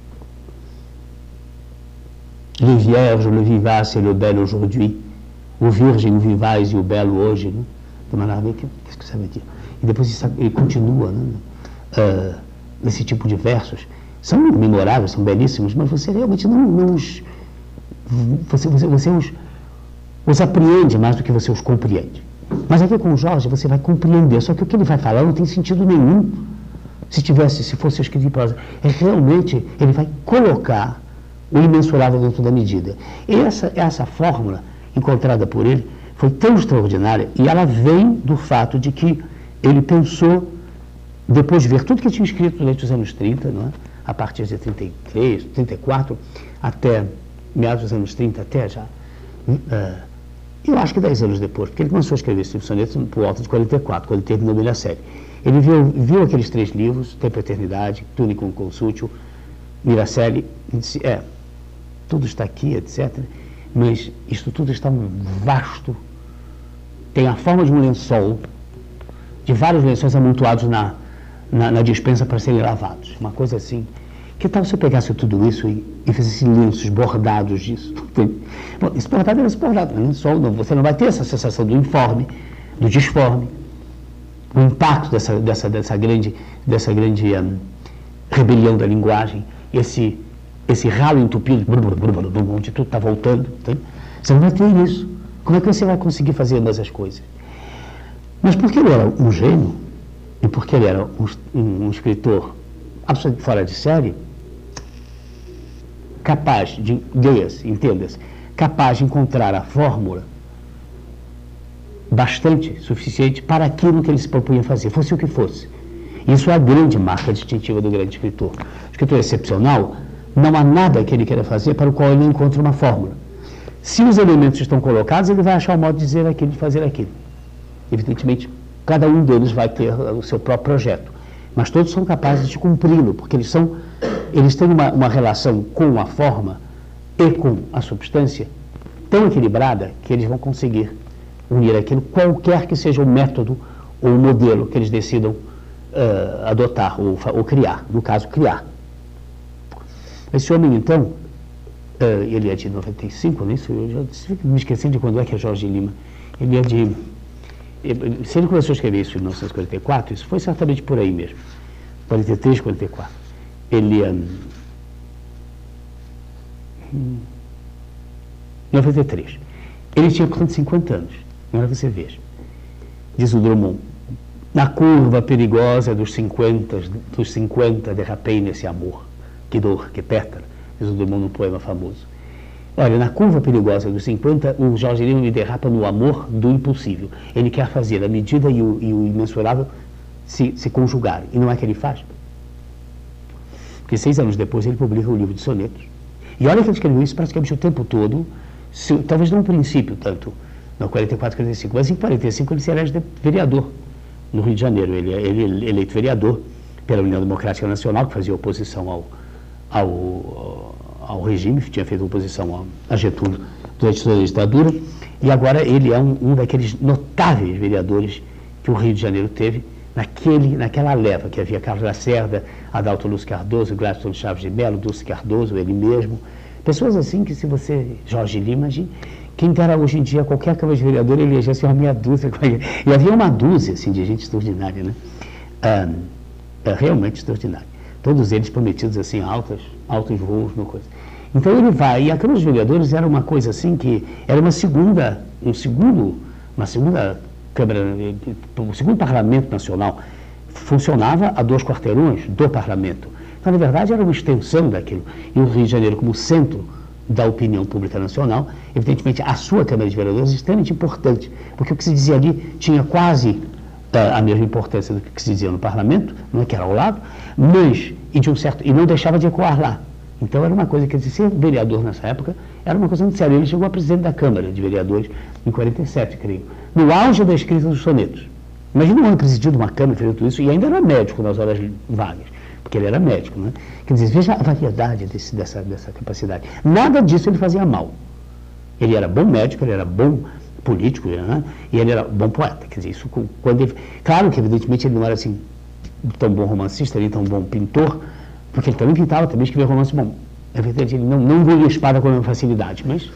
Le vierge, le vivace et le bel aujourd'hui. O virgem, o vivaz e o belo hoje, né? Do Mallarmé, que que você vai dizer? E depois isso, ele continua, né? Uh, nesse tipo de versos. São memoráveis, são belíssimos, mas você realmente não, não os... Você, você, você os, os apreende mais do que você os compreende. Mas aqui com o Jorge você vai compreender, só que o que ele vai falar não tem sentido nenhum. Se tivesse, se fosse escrito em prosa, é realmente, ele vai colocar o imensurável dentro da medida. E essa, essa fórmula encontrada por ele foi tão extraordinária, e ela vem do fato de que ele pensou, depois de ver tudo que tinha escrito durante os anos trinta, não é? A partir de trinta e três, trinta e quatro, até meados dos anos trinta, até já, uh, eu acho que dez anos depois, porque ele começou a escrever esse livro sonetos por volta de quarenta e quatro, quando ele terminou a série. Ele viu, viu aqueles três livros, Tempo e Eternidade, Tunicum Consútil, Miracelli, e disse, é, tudo está aqui, etcétera, mas isto tudo está um vasto, tem a forma de um lençol, de vários lençóis amontoados na, na, na despensa para serem lavados. Uma coisa assim. Que tal se eu pegasse tudo isso e, e fizesse lenços bordados disso? Bom, esse bordado é esse bordado, mas lençol não. Você não vai ter essa sensação do informe, do disforme, o impacto dessa, dessa, dessa grande, dessa grande um, rebelião da linguagem, esse, esse ralo entupido, onde tudo está voltando. Tá? Você não vai ter isso. Como é que você vai conseguir fazer ambas as coisas? Mas porque ele era um gênio, e porque ele era um, um, um escritor absolutamente fora de série, capaz de, leia-se, entenda-se, capaz de encontrar a fórmula bastante suficiente para aquilo que ele se propunha fazer, fosse o que fosse. Isso é a grande marca distintiva do grande escritor. O escritor excepcional, não há nada que ele queira fazer para o qual ele não encontra uma fórmula. Se os elementos estão colocados, ele vai achar o modo de dizer aquilo, de fazer aquilo. Evidentemente, cada um deles vai ter o seu próprio projeto, mas todos são capazes de cumpri-lo, porque eles, são, eles têm uma, uma relação com a forma e com a substância tão equilibrada que eles vão conseguir unir aquilo, qualquer que seja o método ou o modelo que eles decidam uh, adotar ou, ou criar, no caso, criar. Esse homem, então, uh, ele é de noventa e cinco, né? Eu já me esqueci de quando é que é Jorge Lima. Ele é de... Se ele começou a escrever isso em mil novecentos e quarenta e quatro, isso foi certamente por aí mesmo. quarenta e três, quarenta e quatro. Ele... Um, noventa e três. Ele tinha, portanto, cinquenta anos. Agora você veja. Diz o Drummond, na curva perigosa dos cinquenta, dos cinquenta derrapei nesse amor. Que dor, que pétala, diz o Drummond num poema famoso. Olha, na curva perigosa dos cinquenta, o Jorge Lima me derrapa no amor do impossível. Ele quer fazer a medida e o, e o imensurável se, se conjugarem. E não é que ele faz. Porque seis anos depois ele publica o livro de sonetos. E olha que ele escreveu isso praticamente o tempo todo, se, talvez não no princípio tanto, no quarenta e quatro, quarenta e cinco, mas em quarenta e cinco ele se elege vereador no Rio de Janeiro. Ele é ele, eleito vereador pela União Democrática Nacional, que fazia oposição ao, ao, ao regime, que tinha feito oposição a Getúlio durante toda a ditadura, e agora ele é um, um daqueles notáveis vereadores que o Rio de Janeiro teve, naquele, naquela leva, que havia Carlos Lacerda, Adalto Luz Cardoso, Gladstone Chaves de Mello, Dulce Cardoso, ele mesmo, pessoas assim que, se você, Jorge Lima, imagine, quem dera hoje em dia qualquer Câmara de Vereador elegesse uma meia dúzia, e havia uma dúzia assim, de gente extraordinária, né? Ah, é realmente extraordinário. Todos eles prometidos assim, altas, altos voos, uma coisa. Então ele vai, e a Câmara de Vereadores era uma coisa assim que era uma segunda, um segundo, uma segunda Câmara, um segundo Parlamento Nacional, funcionava a dois quarteirões do Parlamento. Então, na verdade, era uma extensão daquilo. E o Rio de Janeiro, como centro da opinião pública nacional. Evidentemente, a sua Câmara de Vereadores é extremamente importante, porque o que se dizia ali tinha quase uh, a mesma importância do que se dizia no Parlamento, não é que era ao lado, mas, e, de um certo, e não deixava de ecoar lá. Então, era uma coisa, quer dizer, ser vereador nessa época era uma coisa muito séria. Ele chegou a presidente da Câmara de Vereadores em quarenta e sete, creio, no auge da escrita dos sonetos. Imagina um ano presidido uma Câmara, fazendo tudo isso, e ainda era médico nas horas vagas, porque ele era médico, né? Quer dizer, veja a variedade desse, dessa, dessa capacidade. Nada disso ele fazia mal. Ele era bom médico, ele era bom político, né? E ele era bom poeta. Quer dizer, isso quando ele... Claro que, evidentemente, ele não era assim tão bom romancista, nem tão bom pintor, porque ele também pintava, também escrevia romance bom. É verdade, ele não, não engolia a espada com facilidade, mas...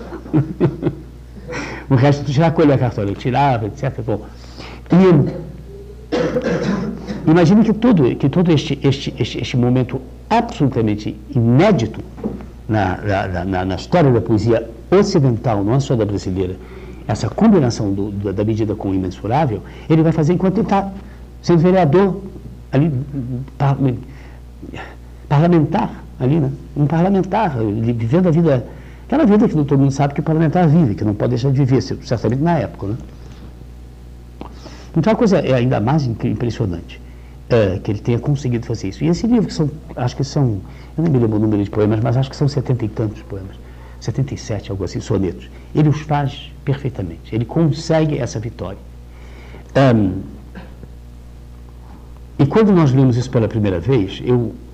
o resto tu já colhia a cartola, ele tirava, etcétera. Bom, e... Imagine que todo, que todo este, este, este, este momento absolutamente inédito na, na, na, na história da poesia ocidental, não é só da brasileira, essa combinação do, do, da medida com o imensurável, ele vai fazer enquanto ele está sendo vereador ali, par, parlamentar ali, né? Um parlamentar, vivendo a vida, aquela vida que todo mundo sabe que o parlamentar vive, que não pode deixar de viver, certamente na época, né? Então a coisa é ainda mais impressionante, é, que ele tenha conseguido fazer isso. E esse livro, que são, acho que são, eu não me lembro o número de poemas, mas acho que são setenta e tantos poemas, setenta e sete, algo assim, sonetos. Ele os faz perfeitamente, ele consegue essa vitória. Um, e quando nós lemos isso pela primeira vez, eu